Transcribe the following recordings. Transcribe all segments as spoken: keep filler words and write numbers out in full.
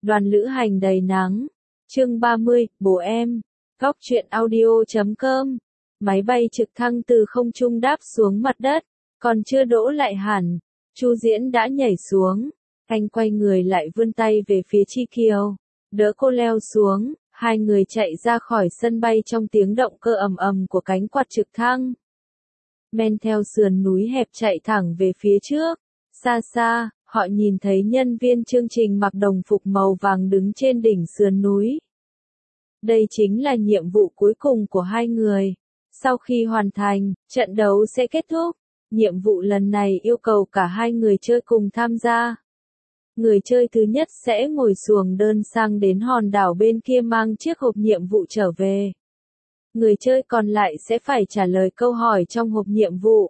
Đoàn lữ hành đầy nắng. Chương ba mươi, bố em. Góc truyện audio chấm com. Máy bay trực thăng từ không trung đáp xuống mặt đất, còn chưa đỗ lại hẳn, Chu Diễn đã nhảy xuống. Anh quay người lại vươn tay về phía Chi Kiều, đỡ cô leo xuống. Hai người chạy ra khỏi sân bay trong tiếng động cơ ầm ầm của cánh quạt trực thăng. Men theo sườn núi hẹp chạy thẳng về phía trước. Xa xa, họ nhìn thấy nhân viên chương trình mặc đồng phục màu vàng đứng trên đỉnh sườn núi. Đây chính là nhiệm vụ cuối cùng của hai người. Sau khi hoàn thành, trận đấu sẽ kết thúc. Nhiệm vụ lần này yêu cầu cả hai người chơi cùng tham gia. Người chơi thứ nhất sẽ ngồi xuồng đơn sang đến hòn đảo bên kia mang chiếc hộp nhiệm vụ trở về. Người chơi còn lại sẽ phải trả lời câu hỏi trong hộp nhiệm vụ.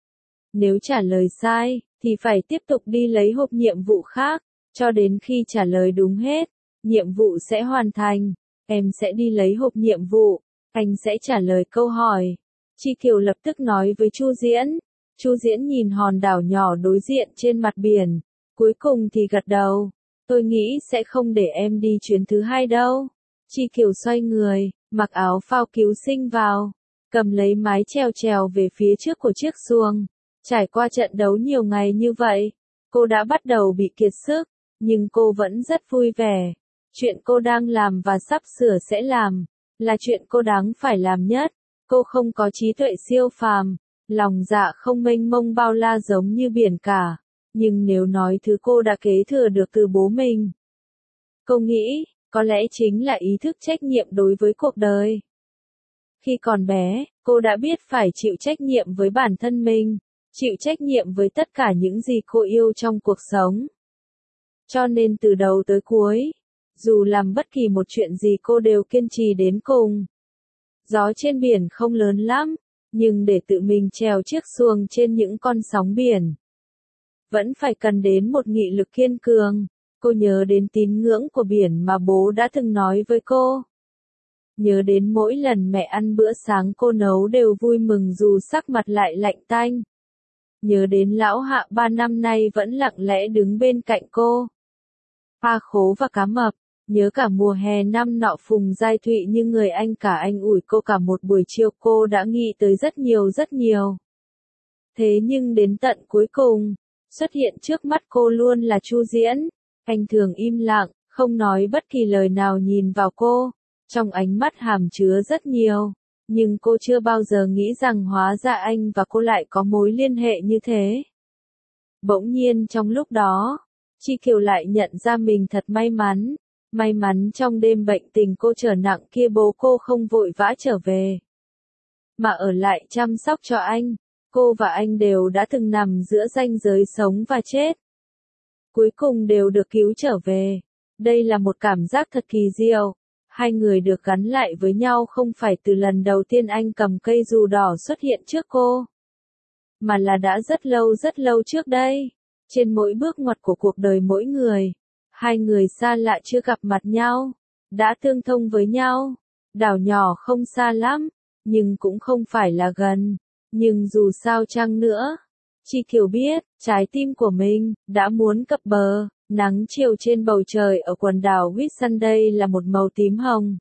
Nếu trả lời sai, thì phải tiếp tục đi lấy hộp nhiệm vụ khác, cho đến khi trả lời đúng hết, nhiệm vụ sẽ hoàn thành. Em sẽ đi lấy hộp nhiệm vụ, anh sẽ trả lời câu hỏi. Chi Kiều lập tức nói với Chu Diễn. Chu Diễn nhìn hòn đảo nhỏ đối diện trên mặt biển, cuối cùng thì gật đầu. Tôi nghĩ sẽ không để em đi chuyến thứ hai đâu. Chi Kiều xoay người, mặc áo phao cứu sinh vào, cầm lấy mái chèo chèo về phía trước của chiếc xuồng. Trải qua trận đấu nhiều ngày như vậy, cô đã bắt đầu bị kiệt sức, nhưng cô vẫn rất vui vẻ. Chuyện cô đang làm và sắp sửa sẽ làm, là chuyện cô đáng phải làm nhất. Cô không có trí tuệ siêu phàm, lòng dạ không mênh mông bao la giống như biển cả. Nhưng nếu nói thứ cô đã kế thừa được từ bố mình, cô nghĩ, có lẽ chính là ý thức trách nhiệm đối với cuộc đời. Khi còn bé, cô đã biết phải chịu trách nhiệm với bản thân mình, chịu trách nhiệm với tất cả những gì cô yêu trong cuộc sống. Cho nên từ đầu tới cuối, dù làm bất kỳ một chuyện gì cô đều kiên trì đến cùng. Gió trên biển không lớn lắm, nhưng để tự mình chèo chiếc xuồng trên những con sóng biển, vẫn phải cần đến một nghị lực kiên cường. Cô nhớ đến tín ngưỡng của biển mà bố đã từng nói với cô. Nhớ đến mỗi lần mẹ ăn bữa sáng cô nấu đều vui mừng dù sắc mặt lại lạnh tanh. Nhớ đến lão Hạ ba năm nay vẫn lặng lẽ đứng bên cạnh cô. Pa Khố và Cá Mập, nhớ cả mùa hè năm nọ Phùng Giai Thụy như người anh cả anh ủi cô cả một buổi chiều, cô đã nghĩ tới rất nhiều rất nhiều. Thế nhưng đến tận cuối cùng, xuất hiện trước mắt cô luôn là Chu Diễn. Anh thường im lặng, không nói bất kỳ lời nào nhìn vào cô, trong ánh mắt hàm chứa rất nhiều. Nhưng cô chưa bao giờ nghĩ rằng hóa ra anh và cô lại có mối liên hệ như thế. Bỗng nhiên trong lúc đó, Chi Kiều lại nhận ra mình thật may mắn. May mắn trong đêm bệnh tình cô trở nặng kia bố cô không vội vã trở về, mà ở lại chăm sóc cho anh. Cô và anh đều đã từng nằm giữa ranh giới sống và chết, cuối cùng đều được cứu trở về. Đây là một cảm giác thật kỳ diệu. Hai người được gắn lại với nhau không phải từ lần đầu tiên anh cầm cây dù đỏ xuất hiện trước cô, mà là đã rất lâu rất lâu trước đây. Trên mỗi bước ngoặt của cuộc đời mỗi người, hai người xa lạ chưa gặp mặt nhau, đã tương thông với nhau. Đảo nhỏ không xa lắm, nhưng cũng không phải là gần. Nhưng dù sao chăng nữa, Chi Kiều biết, trái tim của mình đã muốn cập bờ. Nắng chiều trên bầu trời ở quần đảo Whitsunday là một màu tím hồng.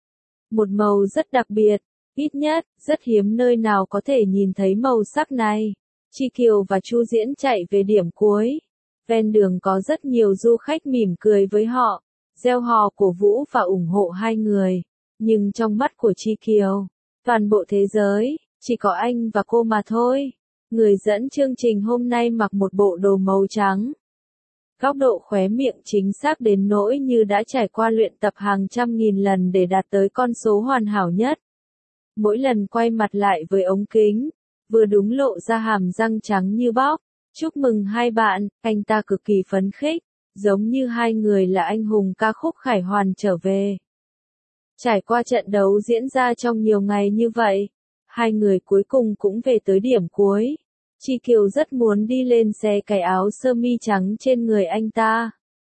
Một màu rất đặc biệt, ít nhất, rất hiếm nơi nào có thể nhìn thấy màu sắc này. Chi Kiều và Chu Diễn chạy về điểm cuối. Ven đường có rất nhiều du khách mỉm cười với họ, reo hò cổ vũ và ủng hộ hai người. Nhưng trong mắt của Chi Kiều, toàn bộ thế giới, chỉ có anh và cô mà thôi. Người dẫn chương trình hôm nay mặc một bộ đồ màu trắng. Góc độ khóe miệng chính xác đến nỗi như đã trải qua luyện tập hàng trăm nghìn lần để đạt tới con số hoàn hảo nhất. Mỗi lần quay mặt lại với ống kính, vừa đúng lộ ra hàm răng trắng như bóc. Chúc mừng hai bạn, anh ta cực kỳ phấn khích, giống như hai người là anh hùng ca khúc khải hoàn trở về. Trải qua trận đấu diễn ra trong nhiều ngày như vậy, hai người cuối cùng cũng về tới điểm cuối. Chi Kiều rất muốn đi lên xe cái áo sơ mi trắng trên người anh ta.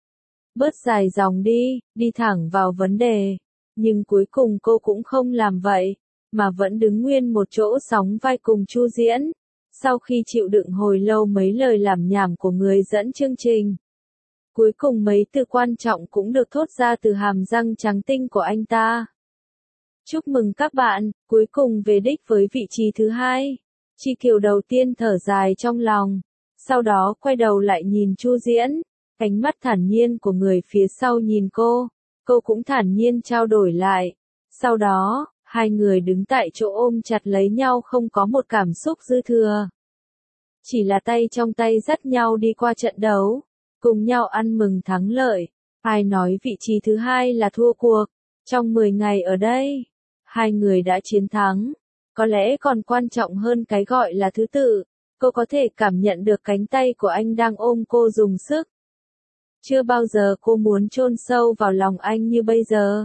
Bớt dài dòng đi, đi thẳng vào vấn đề. Nhưng cuối cùng cô cũng không làm vậy, mà vẫn đứng nguyên một chỗ sóng vai cùng Chu Diễn. Sau khi chịu đựng hồi lâu mấy lời làm nhảm của người dẫn chương trình, Cuối cùng mấy từ quan trọng cũng được thốt ra từ hàm răng trắng tinh của anh ta. Chúc mừng các bạn, cuối cùng về đích với vị trí thứ hai. Chi Kiều đầu tiên thở dài trong lòng, sau đó quay đầu lại nhìn Chu Diễn, ánh mắt thản nhiên của người phía sau nhìn cô, cô cũng thản nhiên trao đổi lại. Sau đó, hai người đứng tại chỗ ôm chặt lấy nhau không có một cảm xúc dư thừa. Chỉ là tay trong tay dắt nhau đi qua trận đấu, cùng nhau ăn mừng thắng lợi. Ai nói vị trí thứ hai là thua cuộc, trong mười ngày ở đây, hai người đã chiến thắng. Có lẽ còn quan trọng hơn cái gọi là thứ tự, cô có thể cảm nhận được cánh tay của anh đang ôm cô dùng sức. Chưa bao giờ cô muốn chôn sâu vào lòng anh như bây giờ.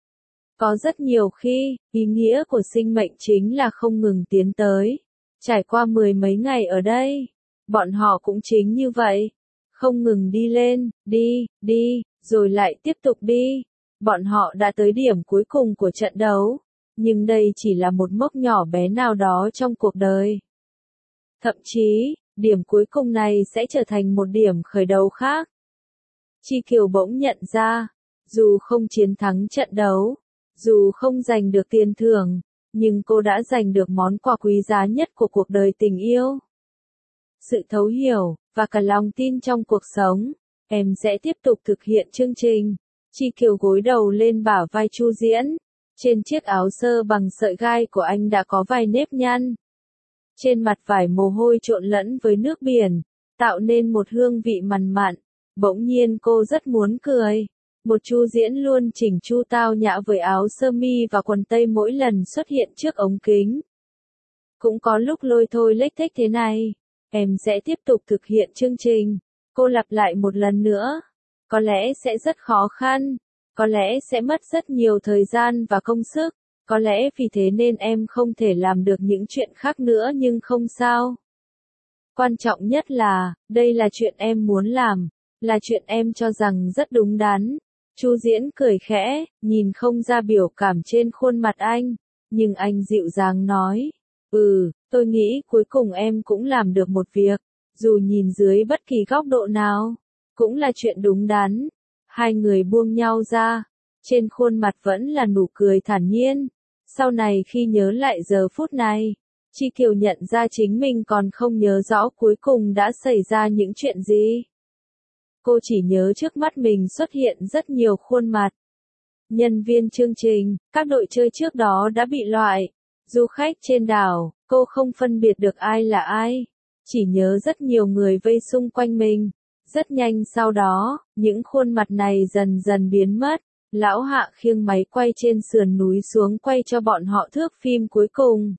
Có rất nhiều khi, ý nghĩa của sinh mệnh chính là không ngừng tiến tới. Trải qua mười mấy ngày ở đây, bọn họ cũng chính như vậy. Không ngừng đi lên, đi, đi, rồi lại tiếp tục đi. Bọn họ đã tới điểm cuối cùng của trận đấu. Nhưng đây chỉ là một mốc nhỏ bé nào đó trong cuộc đời. Thậm chí, điểm cuối cùng này sẽ trở thành một điểm khởi đầu khác. Chi Kiều bỗng nhận ra, dù không chiến thắng trận đấu, dù không giành được tiền thưởng, nhưng cô đã giành được món quà quý giá nhất của cuộc đời tình yêu. Sự thấu hiểu, và cả lòng tin trong cuộc sống. Em sẽ tiếp tục thực hiện chương trình. Chi Kiều gối đầu lên bả vai Chu Diễn. Trên chiếc áo sơ bằng sợi gai của anh đã có vài nếp nhăn. Trên mặt vải mồ hôi trộn lẫn với nước biển, tạo nên một hương vị mặn mặn. Bỗng nhiên cô rất muốn cười. Một Chu Diễn luôn chỉnh chu tao nhã với áo sơ mi và quần tây mỗi lần xuất hiện trước ống kính. Cũng có lúc lôi thôi lếch thếch thế này. Em sẽ tiếp tục thực hiện chương trình. Cô lặp lại một lần nữa. Có lẽ sẽ rất khó khăn. Có lẽ sẽ mất rất nhiều thời gian và công sức. Có lẽ vì thế nên em không thể làm được những chuyện khác nữa nhưng không sao. Quan trọng nhất là, đây là chuyện em muốn làm. Là chuyện em cho rằng rất đúng đắn. Chu Diễn cười khẽ, nhìn không ra biểu cảm trên khuôn mặt anh. Nhưng anh dịu dàng nói. Ừ, tôi nghĩ cuối cùng em cũng làm được một việc. Dù nhìn dưới bất kỳ góc độ nào. Cũng là chuyện đúng đắn. Hai người buông nhau ra. Trên khuôn mặt vẫn là nụ cười thản nhiên. Sau này khi nhớ lại giờ phút này, Chi Kiều nhận ra chính mình còn không nhớ rõ cuối cùng đã xảy ra những chuyện gì. Cô chỉ nhớ trước mắt mình xuất hiện rất nhiều khuôn mặt. Nhân viên chương trình, các đội chơi trước đó đã bị loại. Du khách trên đảo, cô không phân biệt được ai là ai. Chỉ nhớ rất nhiều người vây xung quanh mình. Rất nhanh sau đó, những khuôn mặt này dần dần biến mất. Lão Hạ khiêng máy quay trên sườn núi xuống quay cho bọn họ thước phim cuối cùng.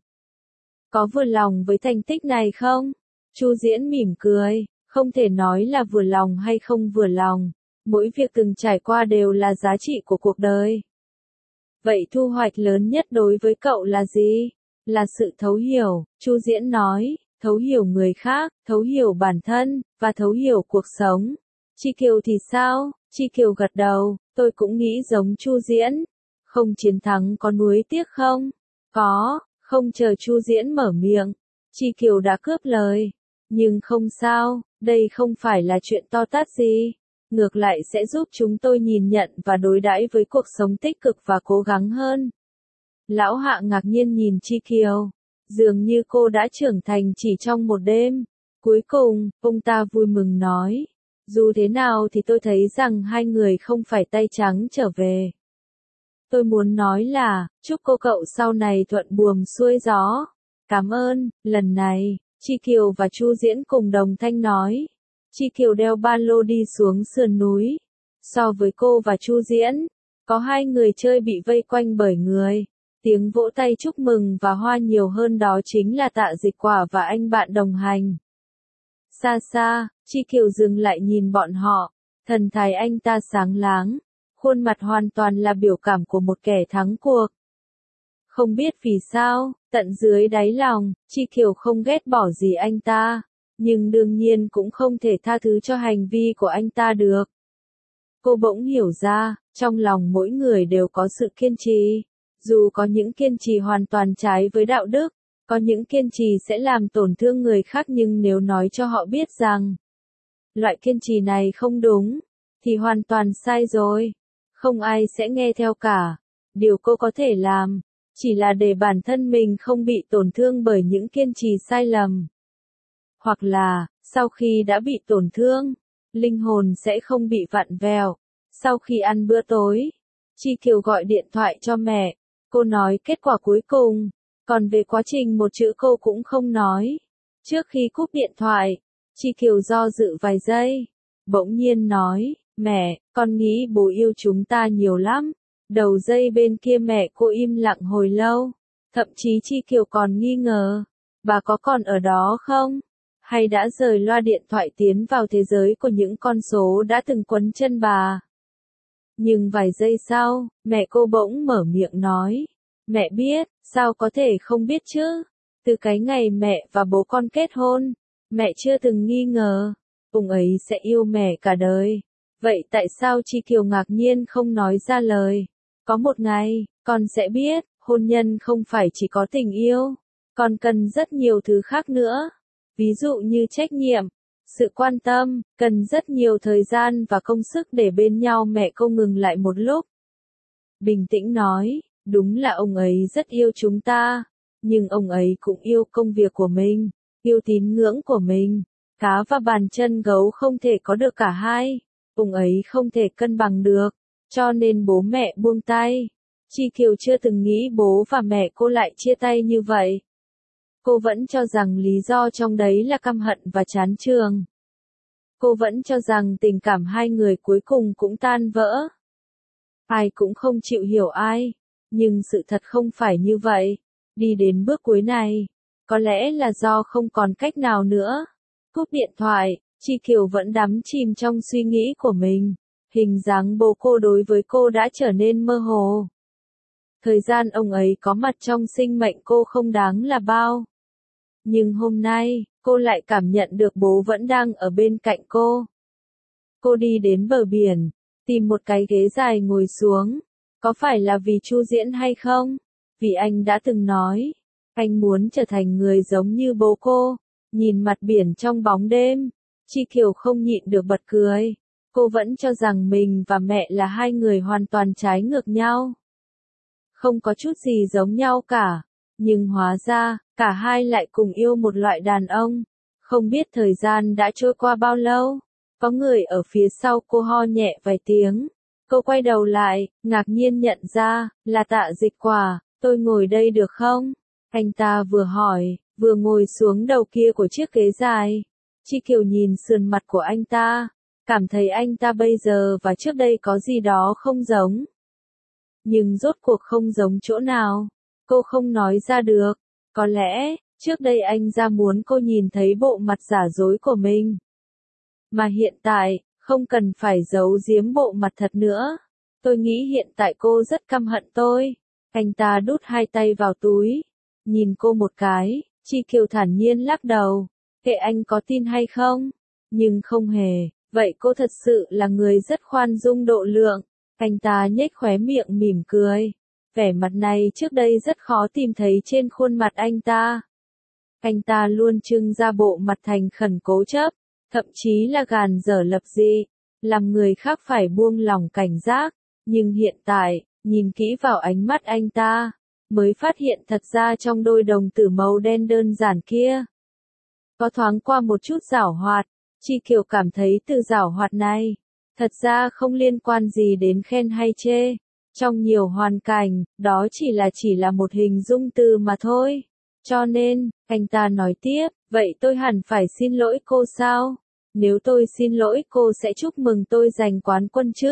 Có vừa lòng với thành tích này không? Chu Diễn mỉm cười, không thể nói là vừa lòng hay không vừa lòng. Mỗi việc từng trải qua đều là giá trị của cuộc đời. Vậy thu hoạch lớn nhất đối với cậu là gì? Là sự thấu hiểu, Chu Diễn nói, thấu hiểu người khác, thấu hiểu bản thân, và thấu hiểu cuộc sống. Chi Kiều thì sao? Chi Kiều gật đầu, tôi cũng nghĩ giống Chu Diễn. Không chiến thắng có nuối tiếc không? Có, không chờ Chu Diễn mở miệng. Chi Kiều đã cướp lời. Nhưng không sao, đây không phải là chuyện to tát gì. Ngược lại sẽ giúp chúng tôi nhìn nhận và đối đãi với cuộc sống tích cực và cố gắng hơn. Lão Hạ ngạc nhiên nhìn Chi Kiều. Dường như cô đã trưởng thành chỉ trong một đêm. Cuối cùng, ông ta vui mừng nói. Dù thế nào thì tôi thấy rằng hai người không phải tay trắng trở về. Tôi muốn nói là, chúc cô cậu sau này thuận buồm xuôi gió. Cảm ơn, lần này, Chi Kiều và Chu Diễn cùng đồng thanh nói. Chi Kiều đeo ba lô đi xuống sườn núi. So với cô và Chu Diễn, có hai người chơi bị vây quanh bởi người. Tiếng vỗ tay chúc mừng và hoa nhiều hơn đó chính là Tạ Dịch Quả và anh bạn đồng hành. Xa xa, Chi Kiều dừng lại nhìn bọn họ, thần thái anh ta sáng láng, khuôn mặt hoàn toàn là biểu cảm của một kẻ thắng cuộc. Không biết vì sao, tận dưới đáy lòng, Chi Kiều không ghét bỏ gì anh ta, nhưng đương nhiên cũng không thể tha thứ cho hành vi của anh ta được. Cô bỗng hiểu ra, trong lòng mỗi người đều có sự kiên trì, dù có những kiên trì hoàn toàn trái với đạo đức. Có những kiên trì sẽ làm tổn thương người khác nhưng nếu nói cho họ biết rằng loại kiên trì này không đúng, thì hoàn toàn sai rồi. Không ai sẽ nghe theo cả. Điều cô có thể làm, chỉ là để bản thân mình không bị tổn thương bởi những kiên trì sai lầm. Hoặc là, sau khi đã bị tổn thương, linh hồn sẽ không bị vặn vẹo. Sau khi ăn bữa tối, Chi Kiều gọi điện thoại cho mẹ. Cô nói kết quả cuối cùng, còn về quá trình một chữ cô cũng không nói. Trước khi cúp điện thoại, Chi Kiều do dự vài giây, bỗng nhiên nói, mẹ, con nghĩ bố yêu chúng ta nhiều lắm. Đầu dây bên kia mẹ cô im lặng hồi lâu, thậm chí Chi Kiều còn nghi ngờ, bà có còn ở đó không? Hay đã rời loa điện thoại tiến vào thế giới của những con số đã từng quấn chân bà? Nhưng vài giây sau, mẹ cô bỗng mở miệng nói, mẹ biết, sao có thể không biết chứ? Từ cái ngày mẹ và bố con kết hôn, mẹ chưa từng nghi ngờ, ông ấy sẽ yêu mẹ cả đời. Vậy tại sao Chi Kiều ngạc nhiên không nói ra lời? Có một ngày, con sẽ biết, hôn nhân không phải chỉ có tình yêu, còn cần rất nhiều thứ khác nữa. Ví dụ như trách nhiệm, sự quan tâm, cần rất nhiều thời gian và công sức để bên nhau. Mẹ cô ngừng lại một lúc. Bình tĩnh nói, đúng là ông ấy rất yêu chúng ta, nhưng ông ấy cũng yêu công việc của mình, yêu tín ngưỡng của mình. Cá và bàn chân gấu không thể có được cả hai, ông ấy không thể cân bằng được, cho nên bố mẹ buông tay. Chi Kiều chưa từng nghĩ bố và mẹ cô lại chia tay như vậy. Cô vẫn cho rằng lý do trong đấy là căm hận và chán chường. Cô vẫn cho rằng tình cảm hai người cuối cùng cũng tan vỡ. Ai cũng không chịu hiểu ai, nhưng sự thật không phải như vậy. Đi đến bước cuối này, có lẽ là do không còn cách nào nữa. Cúp điện thoại, Chi Kiều vẫn đắm chìm trong suy nghĩ của mình. Hình dáng bố cô đối với cô đã trở nên mơ hồ. Thời gian ông ấy có mặt trong sinh mệnh cô không đáng là bao. Nhưng hôm nay, cô lại cảm nhận được bố vẫn đang ở bên cạnh cô. Cô đi đến bờ biển, tìm một cái ghế dài ngồi xuống. Có phải là vì Chu Diễn hay không? Vì anh đã từng nói, anh muốn trở thành người giống như bố cô. Nhìn mặt biển trong bóng đêm, Chi Kiều không nhịn được bật cười. Cô vẫn cho rằng mình và mẹ là hai người hoàn toàn trái ngược nhau. Không có chút gì giống nhau cả. Nhưng hóa ra, cả hai lại cùng yêu một loại đàn ông. Không biết thời gian đã trôi qua bao lâu. Có người ở phía sau cô ho nhẹ vài tiếng. Cô quay đầu lại, ngạc nhiên nhận ra, là Tạ Dịch Quả. Tôi ngồi đây được không? Anh ta vừa hỏi, vừa ngồi xuống đầu kia của chiếc ghế dài. Chi Kiều nhìn sườn mặt của anh ta, cảm thấy anh ta bây giờ và trước đây có gì đó không giống. Nhưng rốt cuộc không giống chỗ nào, cô không nói ra được. Có lẽ, trước đây anh ra muốn cô nhìn thấy bộ mặt giả dối của mình. Mà hiện tại, không cần phải giấu giếm bộ mặt thật nữa. Tôi nghĩ hiện tại cô rất căm hận tôi. Anh ta đút hai tay vào túi, nhìn cô một cái. Chi Kiều thản nhiên lắc đầu, kệ anh có tin hay không. Nhưng không hề, vậy cô thật sự là người rất khoan dung độ lượng. Anh ta nhếch khóe miệng mỉm cười. Vẻ mặt này trước đây rất khó tìm thấy trên khuôn mặt anh ta. Anh ta luôn trưng ra bộ mặt thành khẩn cố chấp, thậm chí là gàn dở lập dị, làm người khác phải buông lòng cảnh giác. Nhưng hiện tại, nhìn kỹ vào ánh mắt anh ta, mới phát hiện thật ra trong đôi đồng tử màu đen đơn giản kia, có thoáng qua một chút giảo hoạt. Chi Kiều cảm thấy từ giảo hoạt này, thật ra không liên quan gì đến khen hay chê. Trong nhiều hoàn cảnh, đó chỉ là chỉ là một hình dung từ mà thôi. Cho nên, anh ta nói tiếp, vậy tôi hẳn phải xin lỗi cô sao? Nếu tôi xin lỗi cô sẽ chúc mừng tôi giành quán quân chứ?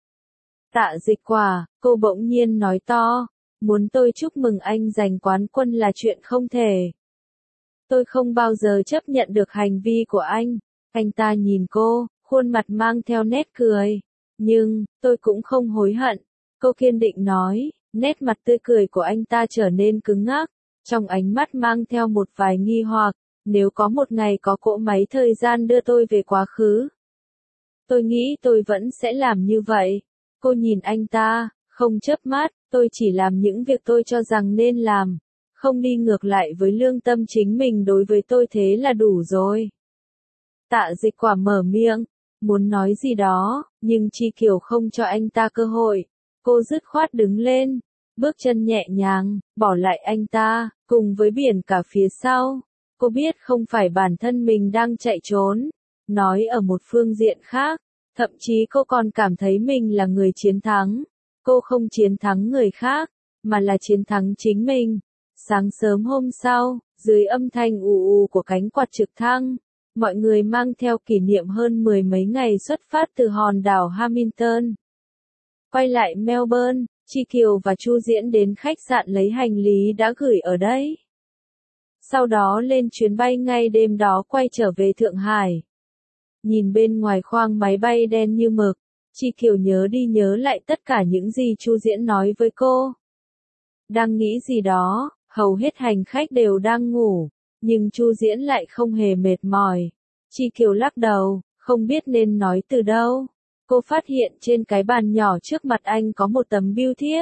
Tạ Dịch Quả, cô bỗng nhiên nói to, muốn tôi chúc mừng anh giành quán quân là chuyện không thể. Tôi không bao giờ chấp nhận được hành vi của anh. Anh ta nhìn cô, khuôn mặt mang theo nét cười. Nhưng, tôi cũng không hối hận. Cô kiên định nói, nét mặt tươi cười của anh ta trở nên cứng ngắc. Trong ánh mắt mang theo một vài nghi hoặc. Nếu có một ngày có cỗ máy thời gian đưa tôi về quá khứ, tôi nghĩ tôi vẫn sẽ làm như vậy. Cô nhìn anh ta, không chớp mắt, tôi chỉ làm những việc tôi cho rằng nên làm. Không đi ngược lại với lương tâm chính mình, đối với tôi thế là đủ rồi. Tạ Dịch Quả mở miệng, muốn nói gì đó, nhưng Chi Kiều không cho anh ta cơ hội. Cô dứt khoát đứng lên, bước chân nhẹ nhàng, bỏ lại anh ta, cùng với biển cả phía sau. Cô biết không phải bản thân mình đang chạy trốn, nói ở một phương diện khác, thậm chí cô còn cảm thấy mình là người chiến thắng. Cô không chiến thắng người khác, mà là chiến thắng chính mình. Sáng sớm hôm sau, dưới âm thanh ù ù của cánh quạt trực thăng, mọi người mang theo kỷ niệm hơn mười mấy ngày xuất phát từ hòn đảo Hamilton. Quay lại Melbourne, Chi Kiều và Chu Diễn đến khách sạn lấy hành lý đã gửi ở đây. Sau đó lên chuyến bay ngay đêm đó quay trở về Thượng Hải. Nhìn bên ngoài khoang máy bay đen như mực, Chi Kiều nhớ đi nhớ lại tất cả những gì Chu Diễn nói với cô. Đang nghĩ gì đó, hầu hết hành khách đều đang ngủ, nhưng Chu Diễn lại không hề mệt mỏi. Chi Kiều lắc đầu, không biết nên nói từ đâu. Cô phát hiện trên cái bàn nhỏ trước mặt anh có một tấm bưu thiếp.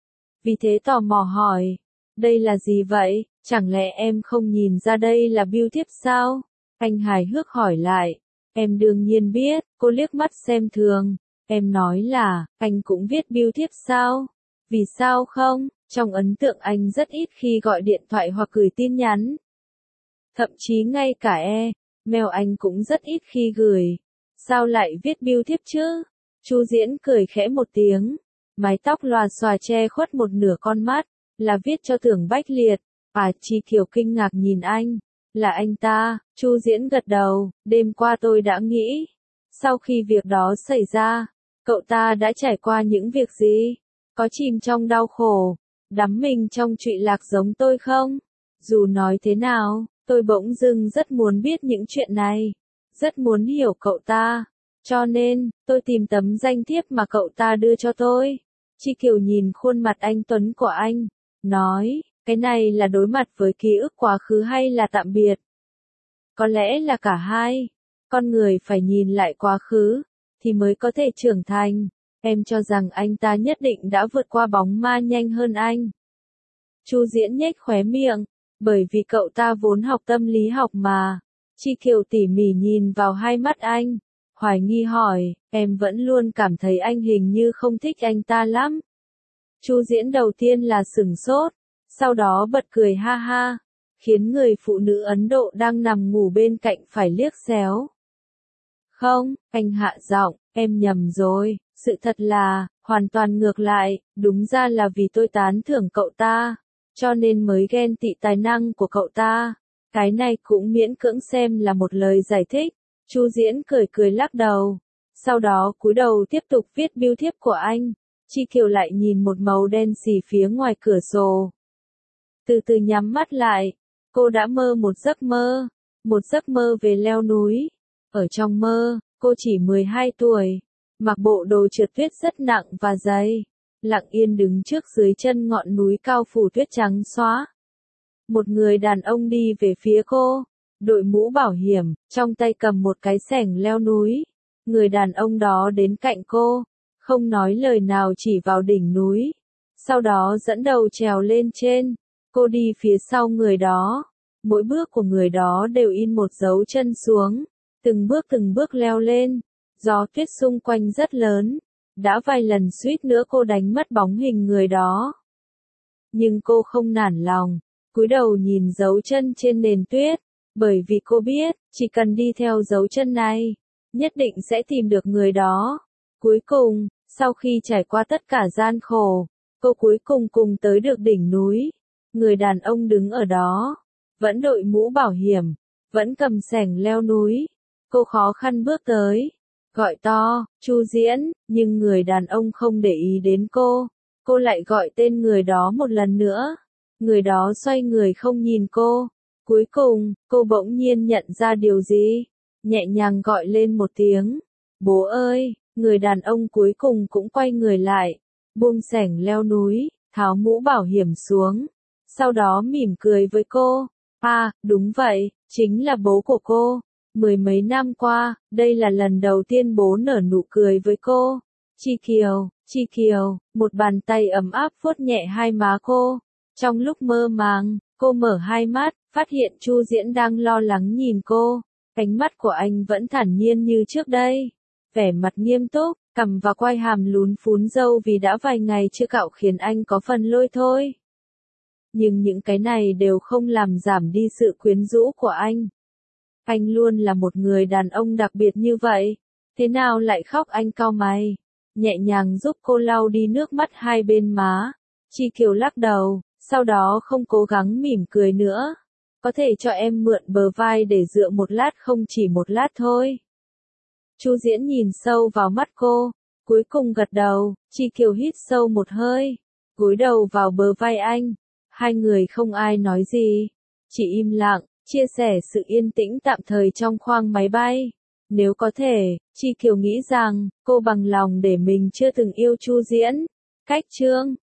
Vì thế tò mò hỏi, đây là gì vậy, chẳng lẽ em không nhìn ra đây là bưu thiếp sao? Anh hài hước hỏi lại, em đương nhiên biết, cô liếc mắt xem thường. Em nói là, anh cũng viết bưu thiếp sao? Vì sao không? Trong ấn tượng anh rất ít khi gọi điện thoại hoặc gửi tin nhắn. Thậm chí ngay cả e-mail anh cũng rất ít khi gửi. Sao lại viết bưu thiếp chứ? Chu Diễn cười khẽ một tiếng, mái tóc lòa xòa che khuất một nửa con mắt, là viết cho Tưởng Bách Liệt. À, Chi Kiều kinh ngạc nhìn anh, là anh ta. Chu Diễn gật đầu, đêm qua tôi đã nghĩ, sau khi việc đó xảy ra, cậu ta đã trải qua những việc gì? Có chìm trong đau khổ, đắm mình trong trụy lạc giống tôi không? Dù nói thế nào, tôi bỗng dưng rất muốn biết những chuyện này, rất muốn hiểu cậu ta, cho nên, tôi tìm tấm danh thiếp mà cậu ta đưa cho tôi. Chi Kiều nhìn khuôn mặt anh tuấn của anh, nói, cái này là đối mặt với ký ức quá khứ hay là tạm biệt? Có lẽ là cả hai. Con người phải nhìn lại quá khứ, thì mới có thể trưởng thành. Em cho rằng anh ta nhất định đã vượt qua bóng ma nhanh hơn anh. Chu Diễn nhếch khóe miệng, bởi vì cậu ta vốn học tâm lý học mà. Chi Kiều tỉ mỉ nhìn vào hai mắt anh, hoài nghi hỏi, em vẫn luôn cảm thấy anh hình như không thích anh ta lắm. Chu Diễn đầu tiên là sửng sốt, sau đó bật cười ha ha, khiến người phụ nữ Ấn Độ đang nằm ngủ bên cạnh phải liếc xéo. Không, anh hạ giọng, em nhầm rồi, sự thật là, hoàn toàn ngược lại, đúng ra là vì tôi tán thưởng cậu ta, cho nên mới ghen tị tài năng của cậu ta. Cái này cũng miễn cưỡng xem là một lời giải thích. Chu Diễn cười cười lắc đầu, sau đó cúi đầu tiếp tục viết bưu thiếp của anh. Chi Kiều lại nhìn một màu đen xì phía ngoài cửa sổ. Từ từ nhắm mắt lại, cô đã mơ một giấc mơ, một giấc mơ về leo núi. Ở trong mơ, cô chỉ mười hai tuổi, mặc bộ đồ trượt tuyết rất nặng và dày, lặng yên đứng trước dưới chân ngọn núi cao phủ tuyết trắng xóa. Một người đàn ông đi về phía cô, đội mũ bảo hiểm, trong tay cầm một cái xẻng leo núi. Người đàn ông đó đến cạnh cô, không nói lời nào chỉ vào đỉnh núi, sau đó dẫn đầu trèo lên trên. Cô đi phía sau người đó, mỗi bước của người đó đều in một dấu chân xuống, từng bước từng bước leo lên. Gió tuyết xung quanh rất lớn, đã vài lần suýt nữa cô đánh mất bóng hình người đó. Nhưng cô không nản lòng, cúi đầu nhìn dấu chân trên nền tuyết, bởi vì cô biết, chỉ cần đi theo dấu chân này, nhất định sẽ tìm được người đó. Cuối cùng, sau khi trải qua tất cả gian khổ, cô cuối cùng cùng tới được đỉnh núi. Người đàn ông đứng ở đó, vẫn đội mũ bảo hiểm, vẫn cầm xẻng leo núi. Cô khó khăn bước tới, gọi to, Chu Diễn, nhưng người đàn ông không để ý đến cô. Cô lại gọi tên người đó một lần nữa. Người đó xoay người không nhìn cô. Cuối cùng, cô bỗng nhiên nhận ra điều gì, nhẹ nhàng gọi lên một tiếng, bố ơi. Người đàn ông cuối cùng cũng quay người lại, buông xẻng leo núi, tháo mũ bảo hiểm xuống, sau đó mỉm cười với cô. À, đúng vậy, chính là bố của cô. Mười mấy năm qua, đây là lần đầu tiên bố nở nụ cười với cô. Chi Kiều, Chi Kiều, một bàn tay ấm áp vuốt nhẹ hai má cô. Trong lúc mơ màng, cô mở hai mắt, phát hiện Chu Diễn đang lo lắng nhìn cô. Ánh mắt của anh vẫn thản nhiên như trước đây. vẻ mặt nghiêm túc, cằm và quai hàm lún phún râu vì đã vài ngày chưa cạo khiến anh có phần lôi thôi. Nhưng những cái này đều không làm giảm đi sự quyến rũ của anh. Anh luôn là một người đàn ông đặc biệt như vậy. Thế nào lại khóc? Anh cau mày, nhẹ nhàng giúp cô lau đi nước mắt hai bên má. Chi Kiều lắc đầu, sau đó không cố gắng mỉm cười nữa. Có thể cho em mượn bờ vai để dựa một lát không? Chỉ một lát thôi. Chu Diễn nhìn sâu vào mắt cô, cuối cùng gật đầu. Chi Kiều hít sâu một hơi, gối đầu vào bờ vai anh. Hai người không ai nói gì, chỉ im lặng, chia sẻ sự yên tĩnh tạm thời trong khoang máy bay. Nếu có thể, Chi Kiều nghĩ rằng, cô bằng lòng để mình chưa từng yêu Chu Diễn. Cách chương